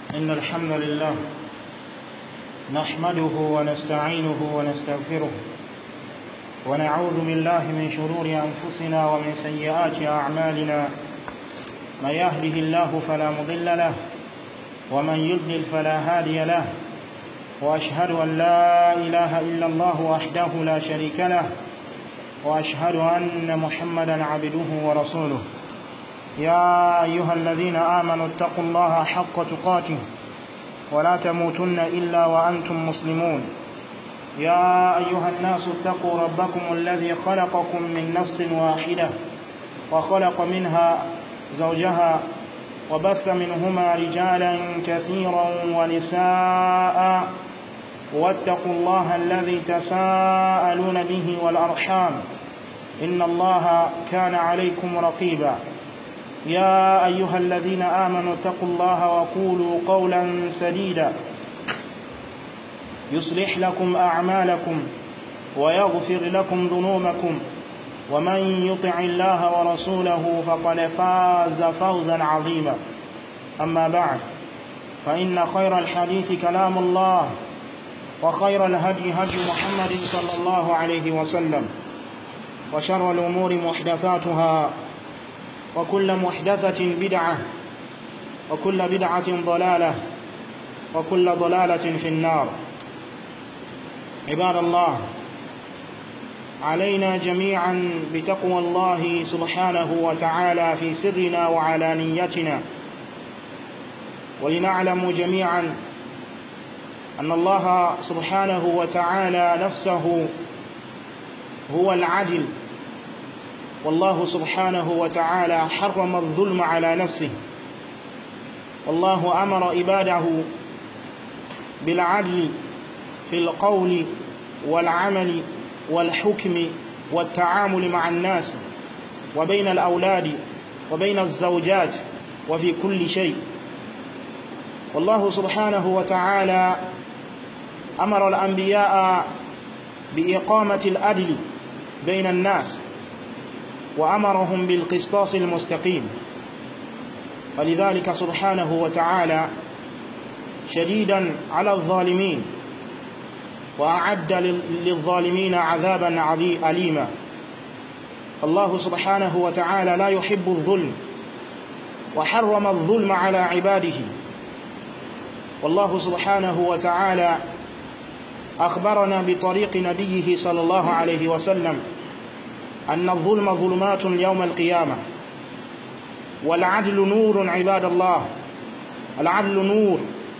إن الحمد لله نحمده ونستعينه ونستغفره ونعوذ بالله من شرور أنفسنا ومن سيئات أعمالنا. من يهده الله فلا مضل له ومن يضلل فلا هادي له، وأشهد أن لا إله إلا الله وحده لا شريك له، وأشهد أن محمدا عبده ورسوله. يا أيها الذين آمنوا اتقوا الله حق تقاته ولا تموتن إلا وأنتم مسلمون. يا أيها الناس اتقوا ربكم الذي خلقكم من نفس واحدة وخلق منها زوجها وبث منهما رجالا كثيرا ونساء، واتقوا الله الذي تساءلون به والأرحام إن الله كان عليكم رقيبا. يا أيها الذين آمنوا اتقوا الله وقولوا قولا سديدا يصلح لكم أعمالكم ويغفر لكم ذنوبكم، ومن يطع الله ورسوله فقد فاز فوزا عظيما. أما بعد، فإن خير الحديث كلام الله، وخير الهدي هدي محمد صلى الله عليه وسلم، وشر الأمور محدثاتها، وكل محدثة بدعة، وكل بدعة ضلالة، وكل ضلالة في النار. عباد الله، علينا جميعا بتقوى الله سبحانه وتعالى في سرنا وعلانيتنا، ولنعلم جميعا أن الله سبحانه وتعالى نفسه هو العدل، والله سبحانه وتعالى حرم الظلم على نفسه، والله أمر عباده بالعدل في القول والعمل والحكم والتعامل مع الناس وبين الأولاد وبين الزوجات وفي كل شيء. والله سبحانه وتعالى أمر الأنبياء بإقامة العدل بين الناس، وأمرهم بالقسطاس المستقيم، ولذلك سبحانه وتعالى شديدا على الظالمين، وأعد للظالمين عذابا أليما. الله سبحانه وتعالى لا يحب الظلم، وحرم الظلم على عباده. والله سبحانه وتعالى أخبرنا بطريق نبيه صلى الله عليه وسلم أن الظلم ظلمات يوم القيامة، والعدل نور. عباد الله، العدل نور،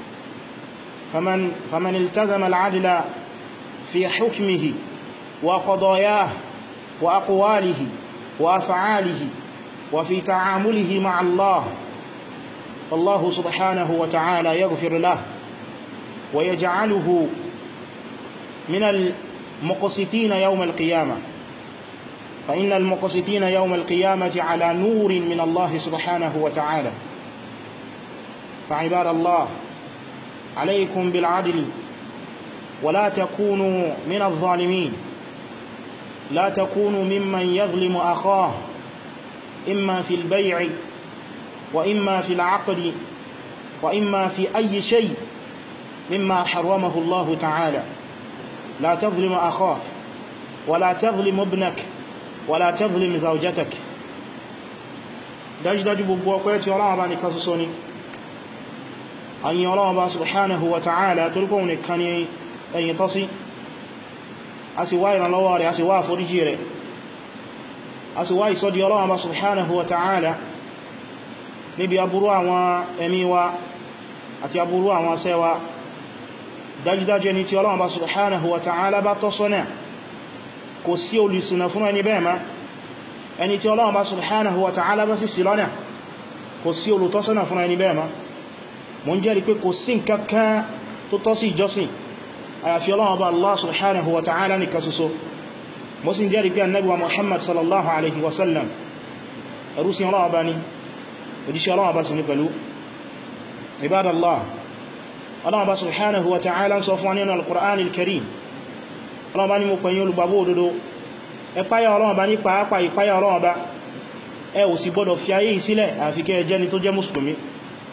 فمن التزم العدل في حكمه وقضاياه وأقواله وأفعاله وفي تعامله مع الله، فالله سبحانه وتعالى يغفر له ويجعله من المقسطين يوم القيامة، فإن المقسطين يوم القيامة على نور من الله سبحانه وتعالى. فعباد الله، عليكم بالعدل، ولا تكونوا من الظالمين، لا تكونوا ممن يظلم أخاه، إما في البيع وإما في العقد وإما في أي شيء مما حرمه الله تعالى. لا تظلم أخاك، ولا تظلم ابنك، ولا تظلم زوجتك. dájúdájú gbogbo ọpẹ́ tí Ọlọ́run bá nìkan ṣoṣo ni. Àyìn Ọlọ́run bá subhanahu wa ta'ala torí pé òun nìkan ni ẹ̀yìn tọ́ sí. A sì wá ìrànlọ́wọ́ rẹ̀, a sì wá àforíjì rẹ̀, a sì wá ìsọ́dí Ọlọ́run bá subhanahu wa ta'ala níbi aburú àwọn ẹ̀mí wa àti aburú àwọn ṣẹ́ wa. Dájúdájú ẹni tí Ọlọ́run bá subhanahu wa ta'ala bá tọ́ sọ́nà, kò sí olùṣìnà fún ẹni bẹ́ẹ̀ má. Ẹni tí Ọlọ́run bá subhanahu wa ta'ala bá sì sí lọ́nà, kò sí olùtọ́sọ́nà fún ẹni bẹ́ẹ̀ má. Mo ń jẹ́rìí pé kò sí nǹkankan tó tọ́ sí ìjọsìn àyàfi Ọlọ́run bá Allah subhanahu wa ta'ala nìkan ṣoṣo. Mo sì ń jẹ́rìí pé Ànábì wa Muhammad sallallahu alaihi wasallam ẹrú sí Ọlọ́run bá ní, òjíṣẹ́ Ọlọ́run bá sì ní pẹ̀lú. Ibadallah, Ọlọ́run bá subhanahu wa ta'ala ń sọ fún wa nínú al-Qur'an al-Karim. Ọlọ́run bá ní mo pẹ̀yìn olùgbàgbọ́ òdodo, ẹ páyà Ọlọ́run bá ní pàápàá ìpáyà Ọlọ́run bá, ẹ ò sì gbọdọ̀ fi ayé ìsílẹ̀ àfi kẹ́ jẹ́ni tó jẹ́ mùsùlùmí.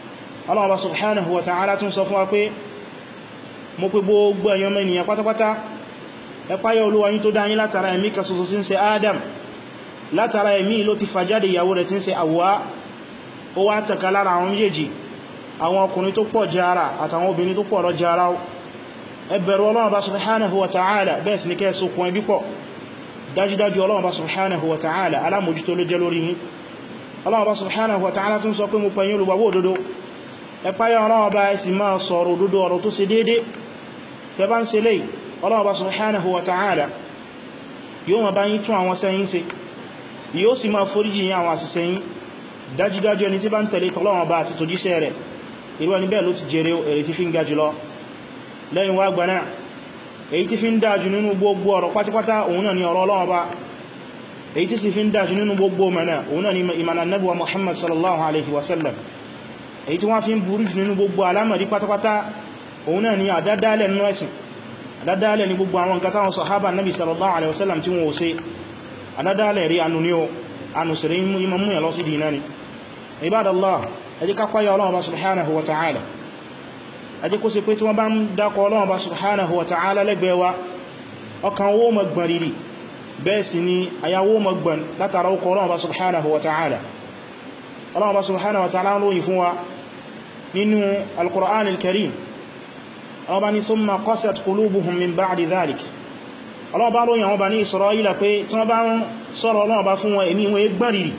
Allah bá subhanahu wa ta'ala tún sọ fún wa pé mo pè gbogbo ẹ̀yin ọmọ ènìyàn pátápátá ẹ páyà Olúwa yín tó dá yín látara ẹ̀mí kan ṣoṣo tí ń ṣe Adam, látara ẹ̀mí ló ti fàjáde ìyàwó rẹ̀ tí ń ṣe Hawa, ó wá tẹ̀ka lára àwọn méjèèjì àwọn ọkùnrin tó pọ̀ jara àtàwọn obìnrin tó pọ̀ rọ jara. Ẹ bẹ̀rù Ọlọ́run bá subhanahu wa ta'ala, bẹ́ẹ̀ sì ní kẹ́ sókun ẹbí pọ̀. Dájúdájú Ọlọ́run bá subhanahu wa ta'ala alámòjútó ló jẹ́ lórí yín. Ọlọ́run bá subhanahu wa ta'ala tún sọ pé mo pẹ̀yìn olùgbàgbọ́ òdodo ẹ páyà Ọlọ́run bá ẹ sì máa sọ̀rọ̀ òdodo ọ̀rọ̀ tó ṣe déédé. Tẹ́ bá ń ṣe léyìí Ọlọ́run bá subhanahu wa ta'ala yóò máa bá yín tún àwọn sẹ́yìn ṣe, yóò sì máa foríjì yín àwọn àṣìṣe yín. Dájúdájú ẹni tí bá ń tẹ̀lé t'Ọlọ́run bá àti tòjíṣẹ́ rẹ̀, irú ẹni bẹ́ẹ̀ ló ti jèrè èrè tí fi ń ga jùlọ. Lẹ́yìn wá gbaná èyí tí fi ń dájú nínú gbogbo ọ̀rọ̀ pátápátá òun náà ni ọ̀rọ̀ Ọlọ́run bá, èyí tí sì fi ń dájú nínú gbogbo mẹ́nà òun náà ni ìmànà Ànábì wa Muhammad sallallahu alaihi wasallam, èyí tí wọ́n fi ń burú jù nínú gbogbo alámọ̀rí pátápátá òun náà ni àdádálẹ̀ nínú ẹ̀sìn. Àdádálẹ̀ ni gbogbo àwọn nǹkan táwọn sàhábà Ànábì sallallahu alaihi wasallam tí wọ́n ò ṣe. Àdádálẹ̀ rí anu ní o, anu sì rí imam mú yà lọ sí dìínà ni. Ibadallah, ẹ jẹ́ ká páyà Ọlọ́run subhanahu wa ta'ala. Ẹ jẹ́ kó ṣe pé tí wọ́n bá ń dákọ̀ Ọlọ́run subhanahu wa ta'ala lẹ́gbẹ̀ẹ́ wa, ọkàn wó mọ̀ gbọ̀n rírì, bẹ́ẹ̀ sì ni àyàwó mọ̀ gbọ̀n látara ọkọ̀ Ọlọ́run subhanahu wa ta'ala. Ọlọ́run subhanahu wa ta'ala lóyìn fún wa nínú al-Qur'an al-Karim. Ọlọ́run ní thumma qasat qulubuhum min ba'di dhalik. Ọlọ́run lóyìn àwọn Bani Isra'ila pé tí wọ́n bá ń sọ̀rọ̀ Ọlọ́run fún wọn ẹ̀mí wọn gbọ̀n rírì.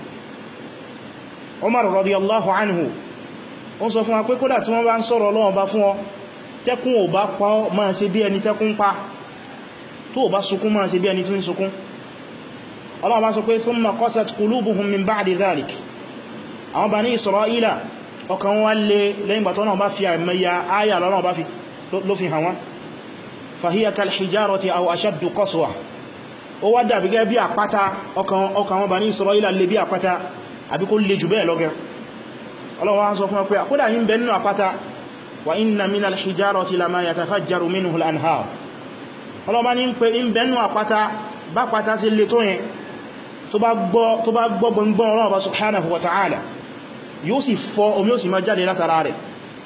Umar radiyallahu anhu ó sọ fún wa pé kódà tí wọ́n bá ń sọ̀rọ̀ Ọlọ́run bá fún ọ, tẹ́kún ò bá pa ọ́ máa ṣe bí ẹni tẹ́kún pa, tó ò bá sunkún máa ṣe bí ẹni tún sunkún. Ọlọ́run bá sọ pé thumma qasat qulubuhum min ba'di dhalik. Àwọn Bani Isra'ila ọkàn wọn lè lẹ́yìn gbàtọ́ náà bá fi àmẹ́yà áyà lọ́nà bá fi ló fi hàn wọ́n. Fahiya kal hijarati aw ashaddu qaswa. Ó wá dàbí gẹ́ bí àpáta, ọkàn wọn Bani Isra'ila lè bí àpáta àbí kó lè jù bẹ́ẹ̀ lọ́gẹ́. Ọlọ́run wá sọ fún wa pé àkódà yí ń bẹ nínú àpáta, wa inna min al-hijarati lama yatafajjaru minhu al-anhar. Ọlọ́run ní ń pè ń bẹ nínú àpáta, bá pátá sí lè tó yẹn tó bá gbọ́ gbọ́ngbọ́n Ọlọ́run subhanahu wa ta'ala yóò sì fọ́ omi ó sì máa jáde látara rẹ̀.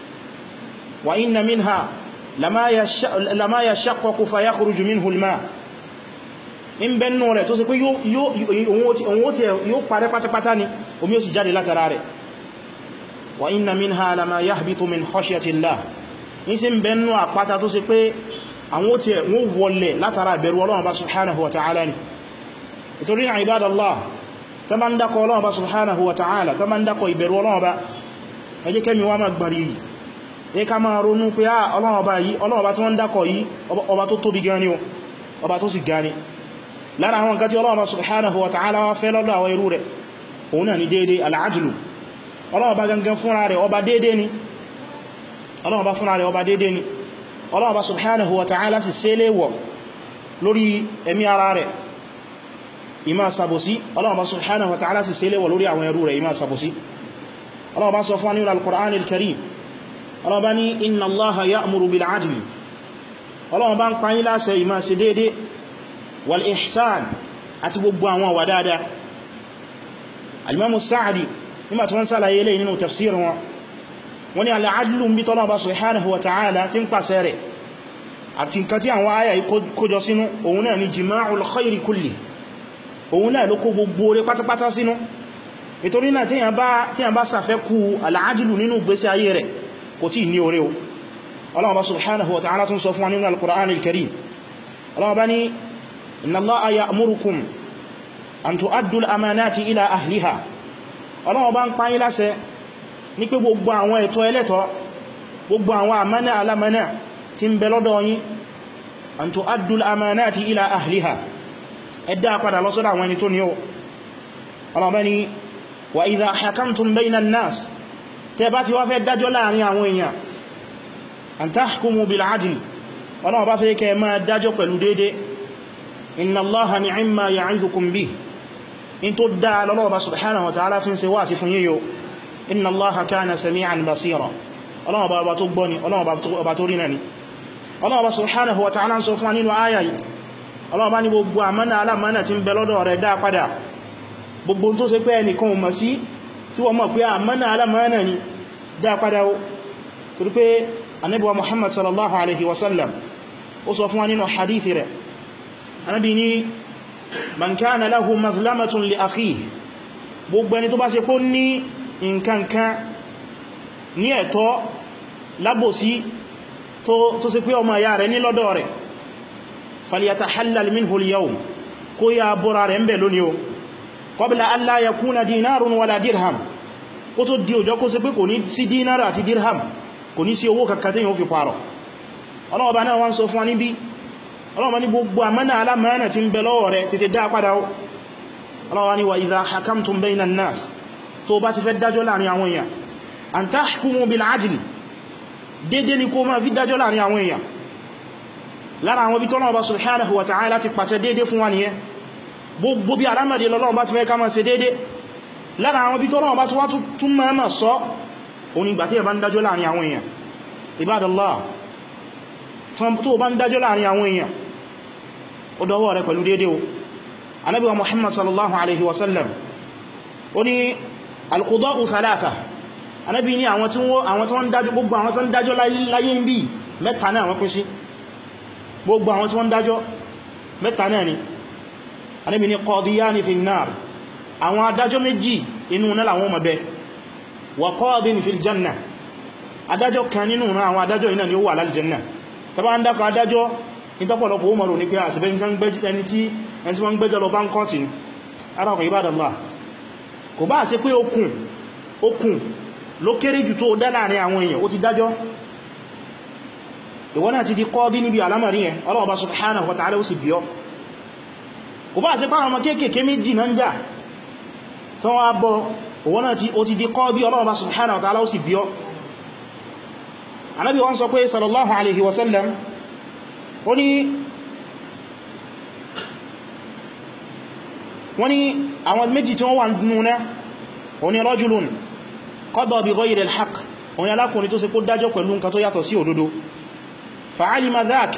Wa inna minha lama yashaqqaqu fa yakhruju minhu al-ma. ń bẹ nínú rẹ̀ tó sì pé yóò parẹ́ pátápátá ni omi ó sì jáde látara rẹ̀. Wa inna minha lama yahbitu min khashyatillah. in sì ń bẹ nínú àpáta tó sì pé àwọn tí wọ́n wọlẹ̀ látara ìbẹ̀rù Ọlọ́run bá subhanahu wa ta'ala ni. Ìtorí náà ibadallah, ta ma ń dákọ̀ Ọlọ́run bá subhanahu wa ta'ala, ta ma ń dákọ̀ ìbẹ̀rù Ọlọ́run bá, ẹ jẹ́ kẹ́mi wá máa gbàrí yìí, ẹ ká máa ronú pé Ọlọ́run bá yìí, Ọlọ́run bá tí wọ́n ń dákọ̀ yìí ọba tó tóbi gan ni o, ọba tó sì gan ni. Lára àwọn nǹkan tí Ọlọ́run bá subhanahu wa ta'ala wá fẹ́ lọ́dọ̀ àwọn irú rẹ̀ òun náà ni déédé al-adlu. Ọlọ́run bá gangan fúnra rẹ̀ ọba déédé ni. Ọlọ́run bá fúnra rẹ̀ ọba déédé ni. Ọlọ́run bá subhanahu wa ta'ala sì ṣe léèwọ̀ lórí ẹ̀mí ara rẹ̀ ìmá sàbòsí. Ọlọ́run bá subhanahu wa ta'ala sì ṣe léèwọ̀ lórí àwọn ẹrú rẹ̀ ìmá sàbòsí. Ọlọ́run bá sọ fún nínú al-Qur'an al-Karim. Ọlọ́run bá ní inna Allaha ya'muru bil 'adli. Ọlọ́run bá ń pa yín láṣẹ ìmá ṣe déédé wal ihsan àti gbogbo àwọn wà dáadáa. Al-Imam Sa'di nígbà tí wọ́n sàlàyé lè nínú tafsir wọn, wọ́n ní al-'adlu ń bí tọ́lọ́run bá subhanahu wa ta'ala tí ń pàṣẹ rẹ̀ àti nǹkan tí àwọn àyà kójọ sínú òun náà ni jima'ul khayri kulli, òun náà ló kó gbogbo oore pátápátá sínú. Nítorí náà tí yàn bá sàfẹ́kù al-'adlu nínú ìgbésí ayé rẹ̀ kò tí ní oore o. Ọlọ́run bá subhanahu wa ta'ala tún sọ fún wa nínú al-Qur'an al-Karim. Ọlọ́run bá ní inna Allaha ya'murukum an tu'addu al-amanati ila ahliha. Ọlọ́run bá ń pa yín láṣẹ ní pé gbogbo àwọn ẹ̀tọ́ ẹlẹ́tọ́, gbogbo àwọn àmánà alámánà tí ń bẹ lọ́dọ̀ yín, an tu'addu al-amanati ila ahliha, ẹ dá padà lọ sọ́dọ̀ àwọn ẹni tó ní o. Ọlọ́run bá ní wa idha hakamtum bayna an-nas, tẹ́ bá ti wá fẹ́ dájọ́ láàrin àwọn èèyàn, an tahkumu bil 'adli. Ọlọ́run bá fẹ́ kẹ́ máa dájọ́ pẹ̀lú déédé. Inna Allaha ni'ma ya'idhukum bih. In tó dá lọ́lọ́wọ́ bá subhanahu wa ta'ala fi ń ṣe wá sí fún yíyo. Inna Allaha kana sami'an basira. Ọlọ́wọ́ bá tó gbọ́ ni, Ọlọ́wọ́ bá tó rí náà ni. Ọlọ́wọ́ bá subhanahu wa ta'ala ń sọ fún nínú àyà yìí. Ọlọ́wọ́ bá ní gbogbo àmánà alámánà tí ń bẹ lọ́dọ̀ rẹ̀ dá padà. Gbogbo tó ṣe pé ẹnìkan ò mọ̀ sí tí wọ́n mọ̀ pé àmánà alámánà ni dá padà o. torí pé Ànábì wa Muhammad sallallahu alaihi wasallam ó sọ fún wa nínú hadithi rẹ̀. Ànábì ní man kana lahu mazlamatun li akhihi, gbogbo ẹni tó bá ṣe pé ní nǹkankan ní ẹ̀tọ́ lábòsí tó ṣe pé ọmọ ìyá rẹ̀ ní lọ́dọ̀ rẹ̀, falyatahallal minhu al-yawm, kó yá bọ́ra rẹ̀ ń bẹ̀ lónìí o, qabla an la yakuna dinarun wala dirham, kó tó di ọjọ́ kó ṣe pé kò ní sí dinar àti dirham, kò ní sí owó kankan tí yíò fi pààrọ̀. Ọlọ́run bá náà wọ́n sọ fún wa níbi, Ọlọ́run bá ní gbogbo àmánà alámánà tí ń bẹ lọ́wọ́ rẹ̀ tètè dá padà o. Ọlọ́run ní wa idha hakamtum bayna an-nas, tó bá ti fẹ́ dájọ́ láàrin àwọn èèyàn, an tahkumu bil adli, dédé ni kó máa fi dájọ́ láàrin àwọn èèyàn. Lára àwọn ibi tọ́lọ́run bá subhanahu wa ta'ala ti pàṣẹ dédé fún wa nìyẹn. Gbogbo bí alámàdé lọ́lọ́run bá ti fẹ́ ká máa ṣe dédé. Lára àwọn ibi tọ́lọ́run bá ti wá tún máa sọ òní ìgbà tí ẹ bá ń dájọ́ láàrin àwọn èèyàn. Ibadallah, tó bá ń dájọ́ láàrin àwọn èèyàn, ó dọwọ́ rẹ̀ pẹ̀lú dédé o. Ànábì wa Muhammad sallallahu alaihi wasallam ó ní al-quda'u thalatha. Ànábì ní àwọn tí wọ́n dájọ́, gbogbo àwọn tí wọ́n dájọ́ láyé ń bí mẹ́ta náà wọ́n pín sí. Gbogbo àwọn tí wọ́n dájọ́ mẹ́ta náà ni. Ànábì ní qadiyani fin nar, àwọn adájọ́ méjì inú náà làwọn máa bẹ, wa qadin fil janna, adájọ́ kan nínú àwọn adájọ́ iná ni ó wà lal janna. Tàbá ń dákọ̀ adájọ́ ìtọ́pọ̀lọpọ̀ ó mọ̀rò ní pé àṣìbẹ́ ẹni tí wọ́n ń gbẹ́jọ́ lọ bá ń kọ́tì ní ara ọkọ̀ Ibadallah. Kò bá ṣe pé okùn ló kéré jù tó dá láàrin àwọn èèyàn, ó ti dájọ́, ìwọ náà ti di qadi níbi alámàrí yẹn, Ọlọ́run subhanahu wa ta'ala ó sì bí ọ. Kò bá ṣe pé àwọn ọmọ kéèkèé méjì náà ń jà tó wá bọ́, ìwọ náà ó ti di qadi, Ọlọ́run subhanahu wa ta'ala ó sì bí ọ. Ànábì wọ́n sọ pé sallallahu alaihi wasallam wọ́n ní àwọn méjì tí wọ́n wà nínú náà, wọ́n ní rajulun qada bi ghayri al-haqq, wọ́n ní alákùnrin tó ṣe kó dájọ́ pẹ̀lú nǹkan tó yàtọ̀ sí òdodo, fa'alima dhak,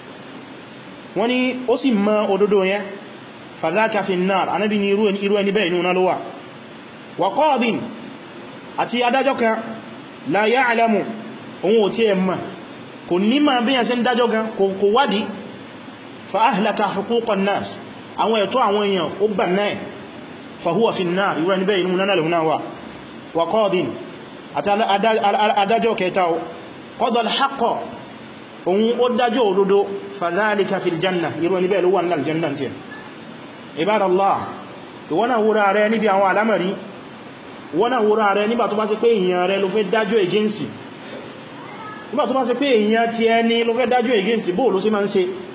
wọ́n ní ó sì mọ̀ òdodo yẹn, fa dhaka fi an-nar, Ànábì ní irú ẹni bẹ́ẹ̀ inú náà ló wà. Wa qadin, àti adájọ́ kan la ya'lamu, òun ò tí ẹ mọ̀, kò ní ma bí yàn sí ń dájọ́ gan, kò wádìí, fa ahlaka huquqan nas, àwọn ẹ̀tọ́ àwọn èèyàn ó gbà náà, fa huwa fi an-nar, irú ẹni bẹ́ẹ̀ inú náà lè náà wà. Wa qadin, àti adájọ́ kẹta qada al-haqqa, òun ó dájọ́ òdodo, fa dhalika fil janna, irú ẹni bẹ́ẹ̀ ló wà ní aljanna tí ẹ. Ibadallah, ìwọ náà wúra rẹ níbi àwọn alámàrí, ìwọ náà wúra rẹ nígbà tó bá ṣe pé èèyàn rẹ ló fẹ́ dájọ́ against, nígbà tó bá ṣe pé èèyàn ti ẹni ló fẹ́ dájọ́ against, bóò ló sí máa ń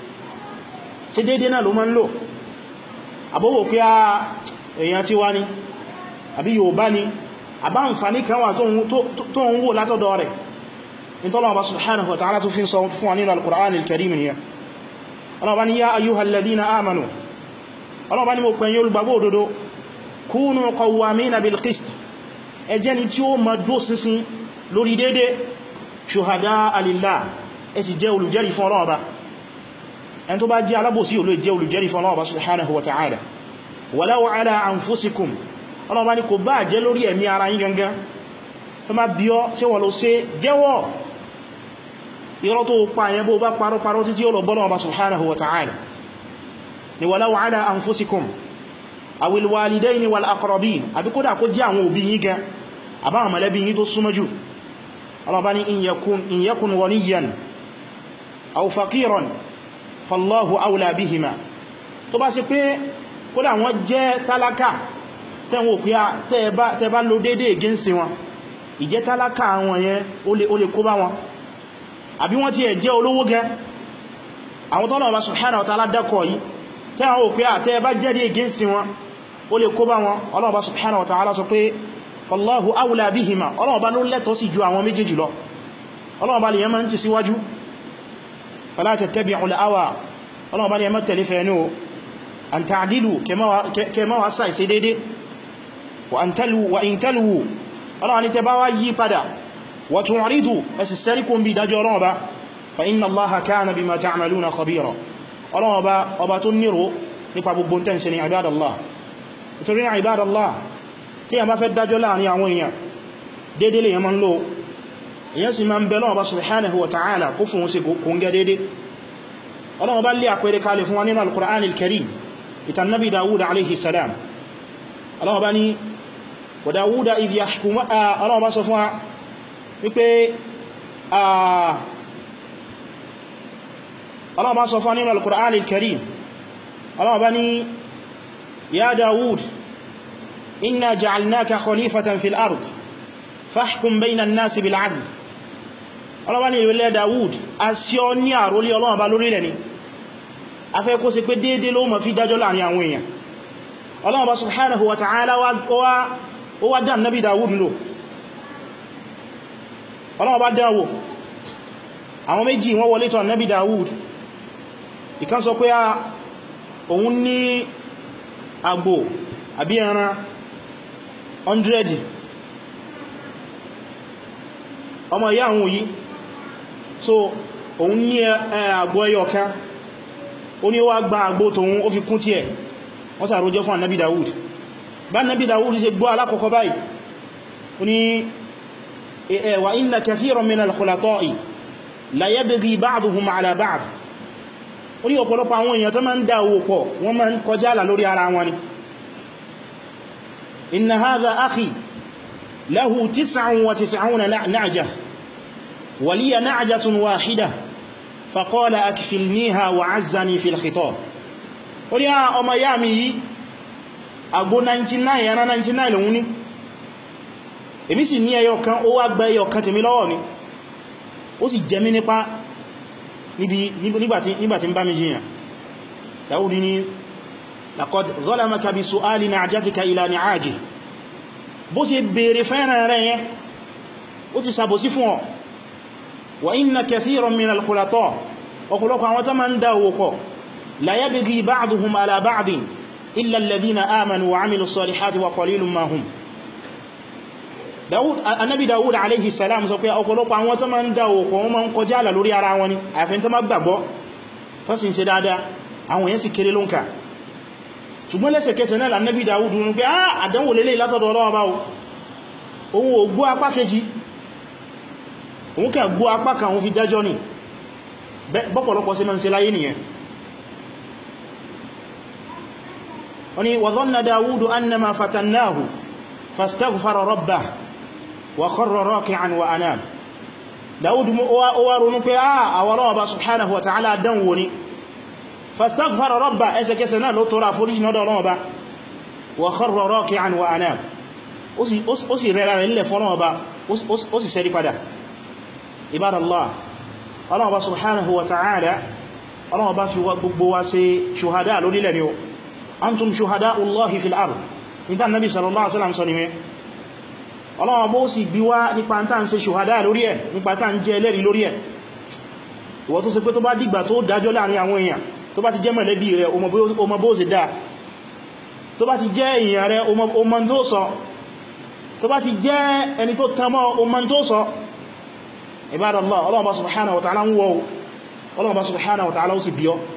ṣe dédé náà ló máa ń lò, àbówò pé èèyàn ti wá ní àbí Yorùbá ni, àbá àǹfàní kan wà tó ń wò látọ̀dọ̀ rẹ̀. Ìtọ́lọ̀ Ọba subhanahu wa ta'ala tó fi sọ fún wa nínú al-Qur'an al-Karim ni ọlọ́ba ni ya ayyuhal ladhina amanu, ọlọ́ba ni mo pè yín olùgbàgbọ́ òdodo, kunu qawwamina bil qist, ẹ jẹ́ ni tí ó ma dó sínsín lórí dédé, shuhada'a lillah, ẹ sì jẹ́ olùjẹ́rìí fún Ọlọ́run. ẹn tó bá jẹ́ alábòsí olú jẹ́ olùjẹ́rìí fún Ọlọ́run subhanahu wa ta'ala. Walau ala anfusikum, Ọlọ́run ní kò bá jẹ́ lórí ẹ̀mí ara yín gangan, tó má bí ọ ṣe wọ́n ló ṣe jẹ́wọ́ irọ́ tó pa yẹn, bó bá parọ́ títí ó lọ bọ́ Ọlọ́run subhanahu wa ta'ala. ni walau ala anfusikum awil walidayni wal aqrabin, àbí kódà kó jẹ́ àwọn òbí yín gan, àbá àwọn mọ̀lẹ́bí yín tó súnmọ́ jù. Ọlọ́run ní in yakun ghaniyan aw faqiran fallahu awla bihima, tó bá ṣe pé kódà wọ́n jẹ́ tálákà, tẹ́wọ̀n pé tẹ́bá ló dédé against wọn, ìjẹ́ tálákà wọn yẹn ó lè kó bá wọn, àbí wọ́n ti ẹ̀ jẹ́ olówó gan, àwọn tọ́lọ̀ Ọba subhanahu wa ta'ala dákọ̀ yìí, tẹ́wọ̀n pé tẹ́bá jẹ́ against wọn ó lè kó bá wọn. Ọlọ́run Ọba subhanahu wa ta'ala sọ pé fallahu awla bihima, Ọlọ́run Ọba ló lẹ́tọ̀ọ́ sí ju àwọn méjèèjì lọ, Ọlọ́run Ọba lè yẹn máa ń tì síwájú. fala tattabi'ul hawa, Ọlọ́run Ọba lè yẹn máa tẹ̀lé fẹ́nu, an ta'dilu, kẹma wa sáì sí dédé, wa in talwu, Ọlọ́run ní tẹbá wá yí padà, wa tu'ridu, ẹsì sẹ́ríkún bí dájọ́ Ọlọ́run Ọba, fa inna Allaha kana bima ta'maluna khabira, Ọlọ́run Ọba tó nírò nípa gbogbo tẹ́ǹsẹ̀ ní ibadallah. Nítorí ní ibadallah, tí yẹn bá fẹ́ dájọ́ láàrin àwọn èèyàn, dédé lè yẹn máa ń lò, èyàn sì máa ń bẹ Ọlọ́run Ọba subhanahu wa ta'ala kó fún sí kò ń gẹ́ dédé. Ọlọ́run Ọba lé àpẹẹrẹ kalẹ̀ fún wa nínú al-Qur'an al-Karim ìtàn Nabi Dawud alayhi salam. Ọlọ́run Ọba ní wa Dawuda idh yahkumu Ọlọ́run Ọba sọ fún wa wípé Ọlọ́run Ọba sọ fún wa nínú al-Qur'an al-Karim. Ọlọ́run Ọba ní ya Dawud inna ja'alnaka khalifatan fil ard fahkum bayna an-nasi bil 'adl. Ọlọ́run Ọba ní ìrẹ̀lẹ̀ Dawud a sí ọ ní àrólé Ọlọ́run Ọba lórílẹ̀ ni a fẹ́ kó ṣe pé déédé ló máa fi dájọ́ láàrin àwọn èèyàn. Ọlọ́run Ọba subhanahu wa ta'ala ó wá dá Nabi Dawud lò. Ọlọ́run Ọba dáwò àwọn méjì wọ́n wọlé tọ̀ Nabi Dawud. Ìkan sọ pé òun ní àgbò àbí ẹran 100 ọmọ ìyá àwọn yìí, so òun ní àgbò ẹyọ kan, ó ní ó wá gba àgbò tóun ó fi kún tí ẹ̀, wọ́n sàrójọ́ fún Nabi Dawud. Bá Nabi Dawud ṣe gbọ́ alákọ̀ọ́kọ́ báyìí ó ní wa inna kathiran min al-khulata'i la yabghi ba'duhum 'ala ba'd. Ó ní ọ̀pọ̀lọpọ̀ àwọn èèyàn tó máa ń dá owó pọ̀ wọ́n máa ń kọjá àlà lórí ara wọn ni. Inna hadha akhi lahu 99 na'jah wa liya na'jatun wahida faqala akfilniha wa 'azzani fil khitab. Ó ní ọmọ ìyá mi yìí àgbò 99 ẹran 99 lòun ní, èmi sì ní ẹyọ kan, ó wá gba ẹyọ kan tèmi lọ́wọ́ mi, ó sì jẹ mí nípa nígbàtí ń bá mi jiyàn. Dawud ní laqad zalamaka bi su'ali na'jatika ila ni'aji, bó ṣe bèèrè fẹ́ràn rẹ̀ yẹn ó ti sàbòsí fún ọ. Wa inna kathiran min al-khulata, ọ̀pọ̀lọpọ̀ àwọn tó máa ń dá owó pọ̀, la yabghi ba'duhum 'ala ba'din illa alladhina amanu wa 'amilu s-salihati wa qalilun ma hum. Nabi Dawud alayhi salam sọ pé ọ̀pọ̀lọpọ̀ àwọn tó máa ń dá òkò wọn máa ń kọjá àlà lórí ara wọn ni, àyàfẹ́ tó máa gbàgbọ́ tó sì ń ṣe dáadáa, àwọn yẹn sì kéré ló ń kà. Ṣùgbọ́n lẹ́sẹ̀kẹsẹ̀ náà Nabi Dawud ní pé àdánwò lélẹ̀ látọ̀dọ̀ Ọlọ́run bá òun ò gbọ́ apá kejì, òun kẹ́ gbọ́ apá kan òun fi dájọ́ ni, bọ́pọ̀lọpọ̀ sí máa ń ṣe láyé nìyẹn. Wọ́n ní wa dhanna Dawudu annama fatannahu fastaghfara rabbahu wa kharra raki'an wa anab. Dawud ó wá ronú pé àwọn Ọlọ́run Ọba subhanahu wa ta'ala dánwò ní, fastaghfara rabbahu ẹsẹ̀kẹsẹ̀ náà ló tọrọ àforíjì lọ́dọ̀ Ọlọ́run Ọba, wa kharra raki'an wa anab, ó sì rẹ̀ra rẹ̀ nílẹ̀ fún Ọlọ́run Ọba, ó sì sẹ́rí padà. Ibadallah, Ọlọ́run Ọba subhanahu wa ta'ala, Ọlọ́run Ọba fi gbogbo wa ṣe shuhada lórílẹ̀ ni o, antum shuhada'ullahi fil ard, níta Nabi sallallahu alaihi wasallam sọ ni wẹ́. Ọlọ́run bó sì bí wá nípa tá ń ṣe ṣùhádá lórí ẹ̀, nípa tá ń jẹ́ ẹlẹ́rìí lórí ẹ̀. Ìwọ tó ṣe pé tó bá dìgbà tó dájọ́ láàrin àwọn èèyàn, tó bá ti jẹ́ mọ̀lẹ́bí rẹ̀ o mọ bó ṣe dá, tó bá ti jẹ́ èèyàn rẹ̀ o mọ tó sọ, tó bá ti jẹ́ ẹni tó tamọ́ o mọ tó sọ. Ibadallah, Ọlọ́run subhanahu wa ta'ala ń wọ́, Ọlọ́run subhanahu wa ta'ala ó sì bí ọ.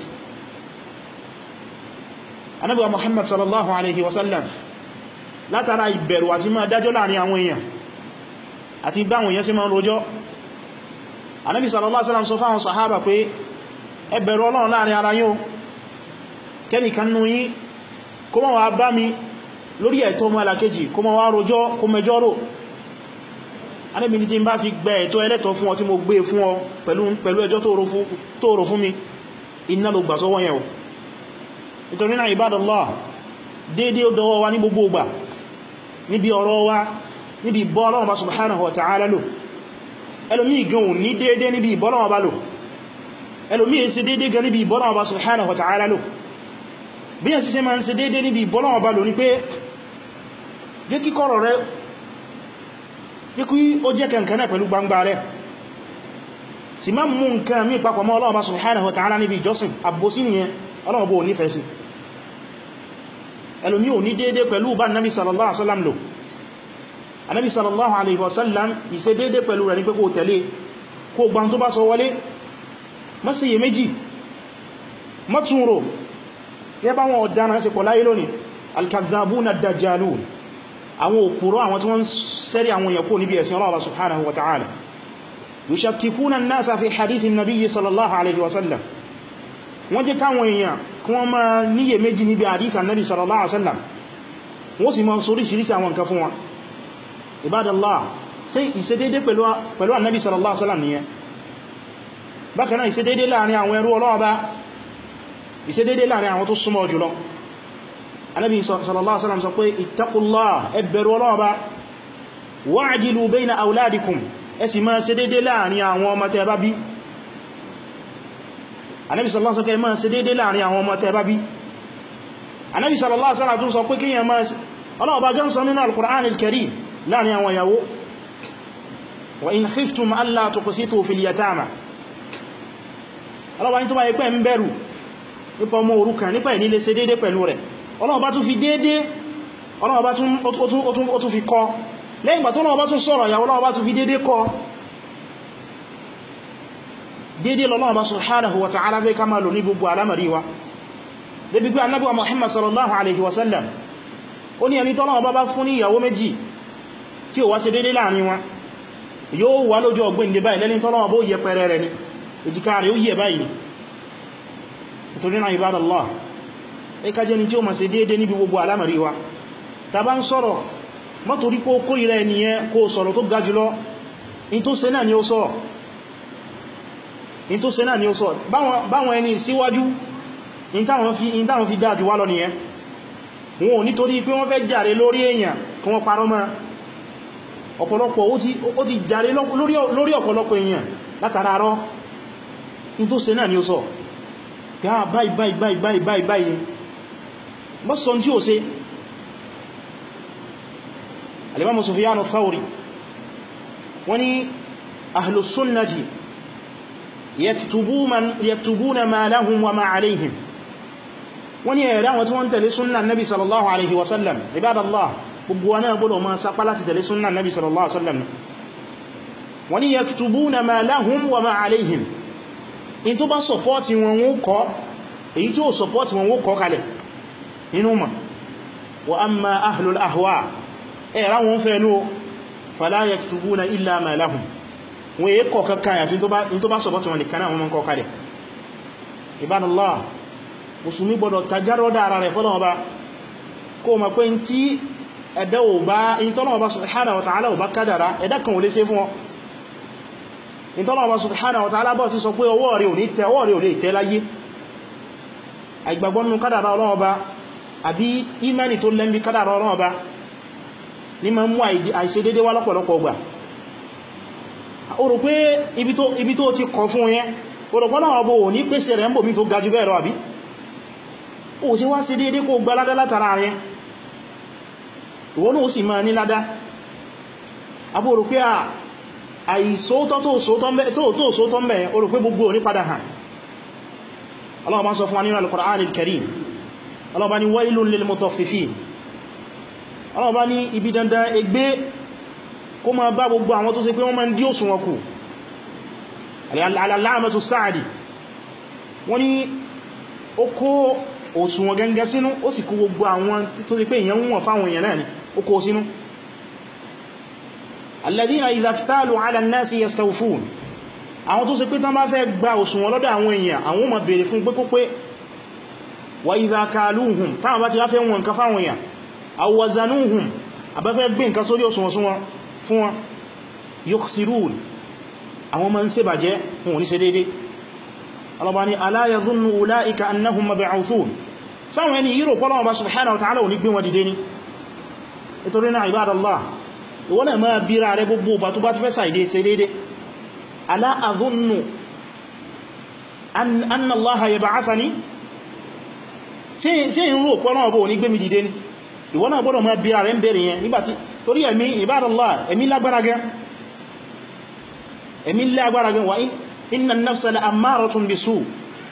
Ànábì wa Muhammad sallallahu alaihi wasallam látara ìbẹ̀rù àti máa dájọ́ láàrin àwọn èèyàn àti bá àwọn èèyàn sí máa ń rojọ́, Ànábì sallallahu alaihi wasallam sọ fáwọn sàhábà pé ẹ bẹ̀rù Ọlọ́run láàrin ara yín, kẹ́nìkan nú yín kó má wá bá mi lórí ẹ̀tọ́ ọmọlàkejì, kó má wá rojọ́, kó mẹjọ́ rò. Ànábì ní tí ń bá fi gbẹ ẹ̀tọ́ ẹlẹ́tọ̀ fún ọ tí mo gbé fún ọ pẹ̀lú ẹjọ́ tó rò fún mi, iná ló gbà sọ́wọ́ yẹn o. Nítorí náà Ibadallah, dédé ó dọwọ́ wa ní gbogbo ìgbà, níbi ọ̀rọ̀ wa, níbi ìbọ́ Ọlọ́run bá subhanahu wa ta'ala lò. Ẹlòmí gan ò ní dédé níbi ìbọ́ Ọlọ́run bá lò, ẹlòmí ṣe dédé gan níbi ìbọ́ Ọlọ́run bá subhanahu wa ta'ala lò. Bí yẹn ṣe máa ń ṣe dédé níbi ìbọ́ Ọlọ́run bá lò ní pé jẹ́ kí kọ̀rọ̀ rẹ̀, jẹ́ kí ó jẹ́ kankan náà pẹ̀lú gbangba rẹ̀, sì má mú nǹkan mí papọ̀ mọ́ Ọlọ́run bá subhanahu wa ta'ala níbi ìjọsìn, àbòsí nìyẹn, Ọlọ́run bó nífẹ̀ẹ́ sí. Ẹlòmí ò ní dédé pẹ̀lú bá Nabi sallallahu alaihi wasallam lò. Nabi sallallahu alaihi wasallam ìṣe dédé pẹ̀lú rẹ̀ ní pé kó tẹ̀lé, kó gbọ́n tó bá sọ wọlé, má ṣe iyèméjì, má tún rò. Gẹ́gẹ́ bá wọn ọ̀daràn ṣe pọ̀ láyé lónìí, al-kadhdhabuna ad-dajjalun, àwọn òpùrọ́, àwọn tí wọ́n sẹ́rí àwọn èèyàn kó níbi ẹ̀sìn Allah subhanahu wa ta'ala. yushakkikuna an-nasa fi hadith an-nabiy sallallahu alaihi wasallam wọ́n jẹ́ káwọn èèyàn kí wọ́n máa níyè méjì níbi hadith an-nabi sallallahu alaihi wasallam wọ́n sì máa soríṣiríṣi àwọn nǹkan fún wọn. Ibadallah, ṣé ìṣedédé pẹ̀lú an-nabi sallallahu alaihi wasallam nìyẹn? Bákan náà ìṣedédé láàrin àwọn ẹrú Ọlọ́run bá, ìṣedédé láàrin àwọn tó súnmọ́ jùlọ. Ànábì sallallahu alaihi wasallam sọ pé ittaqullah, ẹ bẹ̀rù Ọlọ́run bá, wa'dilu bayna awladikum, ẹ sì máa ṣe dédé láàrin àwọn ọmọ tẹ́ bá bí. Ànábì sallallahu alaihi wasallam máa ṣe dédé láàrin àwọn ọmọ tẹ́ bá bí. Ànábì sallallahu alaihi wasallam tún sọ pé kíyàn máa Ọlọ́run bá gán sọ nínú al-Qur'an al-Karim láàrin àwọn ìyàwó, wa in khiftum alla tuqsitu fil yatama. Ọlọ́run bá ní tó bá yẹ pé ń bẹ̀rù nípa ọmọ òrukàn, nípa ìnílé ṣe dédé pẹ̀lú rẹ̀, Ọlọ́run bá tún fi dédé, Ọlọ́run bá tún fi kọ́ lẹ́yìn ìgbà tó náà bá tún sọ̀rọ̀ ìyàwó náà bá tún fi dédé kọ́ dédé lọ́nà bá subhanahu wa ta'ala fẹ́ ká máa lò ní gbogbo alamari wa débi pé annabi wa Muhammad sallallahu alaihi wasallam ó ní ẹni tọ́nà bá fún ní ìyàwó méjì tí ó wá ṣe dédé láàrin wọn yóò wá lójú ọgbìn báyìí lẹ́ni tọ́nà bó yẹ pẹ̀rẹ̀ rẹ̀ ni èjìká rẹ̀ ó yẹ báyìí nítorí náà ibadallah ẹ ká jẹ́ ni tí ó máa ṣe dédé níbi gbogbo alamari wa ta bá ń sọ̀rọ̀ mọ́ torí kó kórìíra ẹniyẹn kó sọ̀rọ̀ tó ga jùlọ in tó ṣe náà ni ó sọ, in tó ṣe náà ni ó sọ. Báwọn ẹni síwájú in táwọn fi dájú wá lọ nìyẹn, wọn ò nítorí pé wọ́n fẹ́ jàre lórí èèyàn kí wọ́n parọ́ mọ́. Ọ̀pọ̀lọpọ̀ ó ti jàre lórí ọ̀pọ̀lọpọ̀ èèyàn látara rọ́, in tó ṣe náà ni ó sọ. Báyìí mọ́ sọ tí ó ṣe. Al-Imam Sufyan al-Thawri wọ́n ní ahlu sunnati yaktubuna ma lahum wa ma alayhim, wọ́n ní ẹ̀rẹ́ àwọn tí wọ́n tẹ̀lé sunna nabi sallallahu alaihi wasallam. Ibadallah, gbogbo wọn náà gbọ́dọ̀ máa sapá láti tẹ̀lé sunna nabi sallallahu alaihi wasallam. wọ́n ní yaktubuna ma lahum wa ma alayhim, in tó bá sọpọ́tì wọn wó kọ́, èyí tí ó sọpọ́tì wọn wó kọ́ kalẹ̀ nínú ma. Wa amma ahlul ahwa, ẹ̀rá wọn fẹ́ ní o, fala yaktubuna illa ma lahum, wọ́n yẹ kọ̀ kankan yàfi in tó bá sọ̀bọ̀ tí wọ́n nìkan náà wọ́n kọ́ kalẹ̀. Ibadallah, musulmi gbọdọ̀ tajarọ́dá ara rẹ̀ fọ́lọ́wọ́ bá kó ma pé tí ẹ̀dá ò bá in tọ́lọ́wọ́ bá subhanahu wa ta'ala ò bá kádàrá, ẹ̀dá kan ò lè ṣe fún ọ. In tọ́lọ́wọ́ bá subhanahu wa ta'ala bọ́ sí sọ pé ọwọ́ rẹ̀ ò lè tẹ́ láyé. Àìgbàgbọ́ nínú kádàrá Ọlọ́run bá àbí ìmánì tó lẹ́mí kádàrá Ọlọ́run bá ní ma mú àìṣedédé wá lọ́pọ̀lọpọ̀ ọgbà. O rò pé ibi tó ti kọ fún yẹn, o rò pé náà ọbọ̀ ní pèsè rẹ̀ ń bò mí tó gajú bẹ́ẹ̀ lọ àbí? O sì wá sí dédé kó gba ládá látara rẹ̀, ìwọ́n náà sì máa ní ládá. Abó rò pé àìsótọ́ tó sótọ́ mẹ́, o rò pé gbogbo ní padà hàn. Allah bá sọ fún wa nínú al-Qur'an al-Karim, Allah bá ní wailun lil mutaffifin, Allah bá ní ibi dandan ègbé kó máa bá gbogbo àwọn tó ṣe pé wọ́n máa ń dí òṣùwọ̀n kù. Al-Allamatu Sa'di wọ́n ní ó kó òṣùwọ̀n gẹ́gẹ́ sínú, ó sì kó gbogbo àwọn tó ṣe pé èyàn wọ́n fáwọn èèyàn náà ni ó kó sínú. Alladhina idha iktalu 'ala an-nasi yastawfun, àwọn tó ṣe pé tán bá fẹ́ gba òṣùwọ̀n lọ́dọ̀ àwọn èèyàn, àwọn máa bèèrè fún pé kó pé. Wa idha kaluhum, táwọn bá ti wá fẹ́ wọn nǹkan fáwọn èèyàn, aw wazanuhum, àbáfẹ́ gbé nǹkan sórí òṣùwọ̀n fún wọn, yukhsirun, àwọn ma ń ṣe bàjẹ́ wọn ò ní ṣe dédé. Allah ní ala yadhunnu ulaika annahum mab'uthun, sáwọn ẹni yíro pọ́lọ́wọ́ bá subhanahu wa ta'ala ò ní gbé wọn dìde ní. Nítorí náà ibadallah, ìwọ́n náà máa bíra rẹ gbogbo bá tó bá ti fẹ́ sàìdé ṣe dédé. Ala adhunnu anna Allaha yab'athani, sí ìrò pọ́lọ́wọ́ bó ní gbé mi dìde ní. Ìwọ́n náà gbọ́dọ̀ máa bíra rẹ̀ ń bèèrè yẹn nígbàtí, torí ẹ̀mí ibadallah, ẹ̀mí lágbára gan, wa inna an-nafsa la'ammaratun bisu',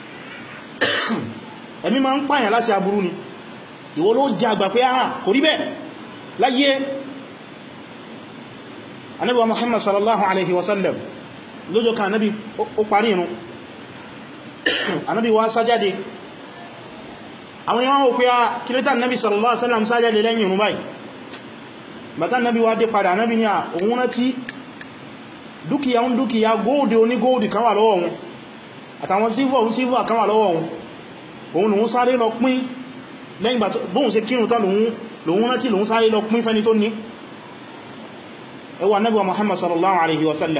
ẹ̀mí ma ń pààyàn láti aburú ni. Ìwọ ló jẹ́ àgbà pé kò rí bẹ́ẹ̀ láyé. Ànábì wa Muhammad sallallahu alaihi wasallam lọ́jọ́ kan Ànábì ó parí ìrun, Ànábì wá sájáde, àwọn èèyàn wò pé kílítà Ànábì sallallahu alaihi wasallam sájáde lẹ́yìn ìrun báyìí. Bàtà Ànábì wá dé padà, Ànábì ní òun rántí dúkìá góòdì oní góòdì kan wà lọ́wọ́ wọn àtàwọn silver kan wà lọ́wọ́ wọn òun lòun sáré lọ pín lẹ́yìn gbà bóhun ṣe kírun tán lòun rántí lòun sáré lọ pín fẹ́ni tó ní. ẹwà Ànábì wa Muhammad sallallahu alaihi wasallam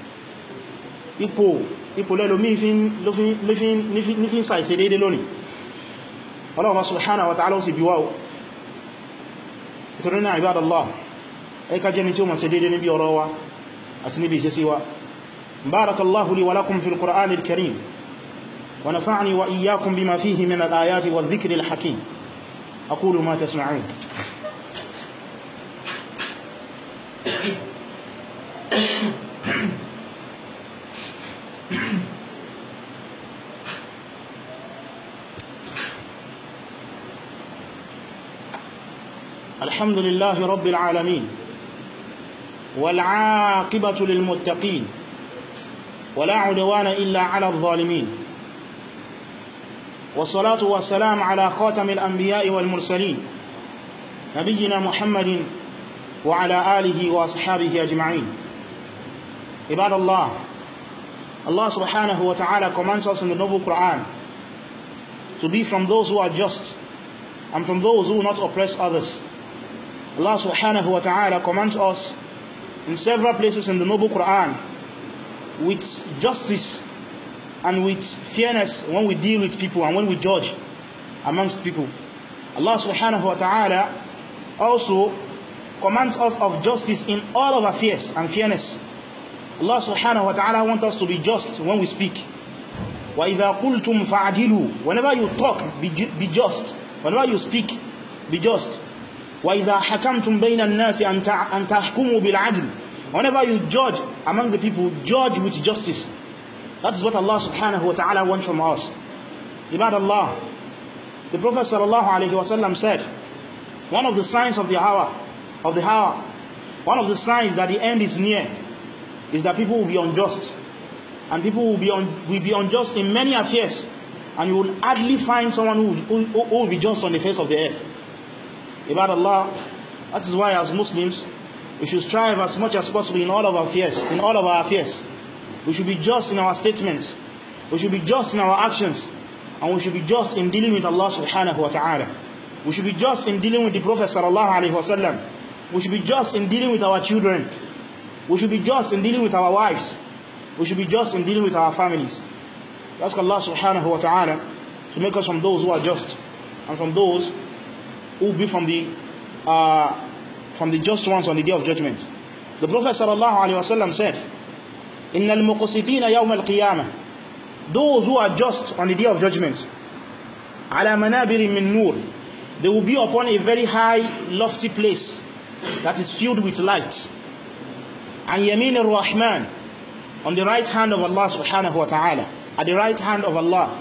ipò lẹ́lò mí fi ń sàìsẹ̀ dédé lónìí. Allah subhanahu wa ta'ala sì bí wá ìtorí náà ibadallah ẹka jẹni tí ó mọ̀ sí dédé níbi ọ̀rọ̀ wa àti níbi ìṣesí wa. barakallahu li wa lakum fil qur'anil karim wa nafa'ani wa iyyakum bima fihi min al-ayati wa dhikri al-hakim aqulu ma tasma'un. الحمد لله رب العالمين والعاقبة للمتقين ولا عدوان إلا على الظالمين والصلاة والسلام على خاتم الأنبياء والمرسلين نبينا محمد وعلى آله وأصحابه أجمعين. عباد الله, Allah subhanahu wa ta'ala commands us in the noble Quran to be from those who are just and from those who will not oppress others. Allah subhanahu wa ta'ala commands us in several places in the noble Quran with justice and with fairness when we deal with people and when we judge amongst people. Allah subhanahu wa ta'ala also commands us of justice in all of affairs and fairness. Allah subhanahu wa ta'ala wants us to be just when we speak. وَإِذَا قُلْتُمْ فَعَدِلُوا, whenever you talk, be just. Whenever you speak, be just. وَإِذَا حَكَمْتُمْ بَيْنَ النَّاسِ أَن تَحْكُمُوا بِالْعَدْلِ, whenever you judge among the people, judge with justice. That is what Allah subhanahu wa ta'ala wants from us. Ibad Allah, the Prophet sallallahu alayhi wa sallam said, one of the signs of the hour, one of the signs that the end is near, is that people will be unjust. And people will be unjust in many affairs. And you will hardly find someone who will be just on the face of the earth. Ibad Allah, that is why as Muslims, we should strive as much as possible in all of our affairs. We should be just in our statements. We should be just in our actions. And we should be just in dealing with Allah subhanahu wa ta'ala. We should be just in dealing with the Prophet sallallahu alayhi wa sallam. We should be just in dealing with our children. We should be just in dealing with our wives. We should be just in dealing with our families. Ask Allah subhanahu wa ta'ala to make us from those who are just and from those who will be from the just ones on the day of judgment. The Prophet sallallahu alayhi wa sallam said, إِنَّ الْمُقْسِطِينَ يَوْمَ الْقِيَامَةِ, those who are just on the day of judgment, عَلَى مَنَابِرٍ مِّن نُور, they will be upon a very high, lofty place that is filled with light. عَنْ يَمِينِ الرَّحْمَنِ, on the right hand of Allah subhanahu wa ta'ala, at the right hand of Allah.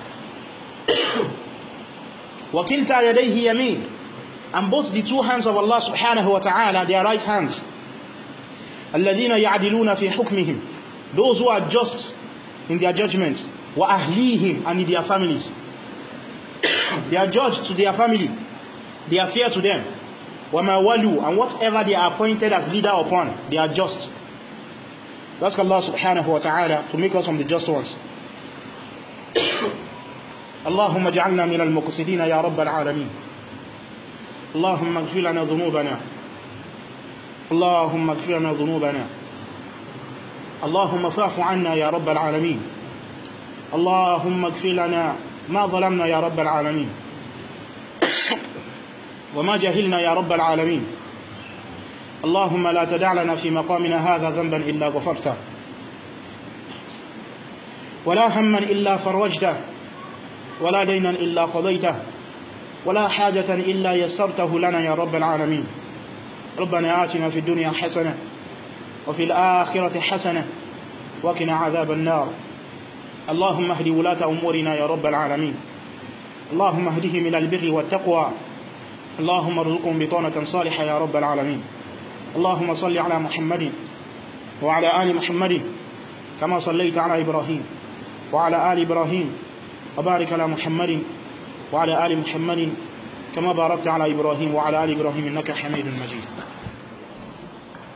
وَكِلْتَا يَدَيْهِ يَمِينٍ, and both the two hands of Allah subhanahu wa ta'ala, they are right hands. الَّذِينَ يَعْدِلُونَ فِي حُكْمِهِمْ, those who are just in their judgment. وَأَهْلِيهِمْ, and in their families. They are judged to their family, they are fair to them. وَمَا وَلُوا, and whatever they are appointed as leader upon, they are just. Ask Allah subhanahu wa ta'ala to make us from the just ones. اللهم اجعلنا من المقصدين يا رب العالمين. اللهم اغفر لنا ذنوبنا. اللهم اغفر لنا ذنوبنا. اللهم فاعف عنا يا رب العالمين. اللهم اغفر لنا ما ظلمنا يا رب العالمين وما جهلنا يا رب العالمين. اللهم لا تدع لنا في مقامنا هذا ذنبا إلا غفرته ولا هما إلا فرجته ولا دينا إلا قضيته ولا حاجة إلا يسرته لنا يا رب العالمين. ربنا آتنا في الدنيا حسنة وفي الآخرة حسنة وقنا عذاب النار. اللهم اهد ولاة أمورنا يا رب العالمين. اللهم اهدهم إلى البر والتقوى. اللهم ارزقهم بطانة صالحة يا رب العالمين. اللهم صل على محمد وعلى آل محمد كما صليت على إبراهيم وعلى آل إبراهيم وبارك على محمد وعلى آل محمد كما باركت على إبراهيم وعلى آل إبراهيم إنك حميد مجيد.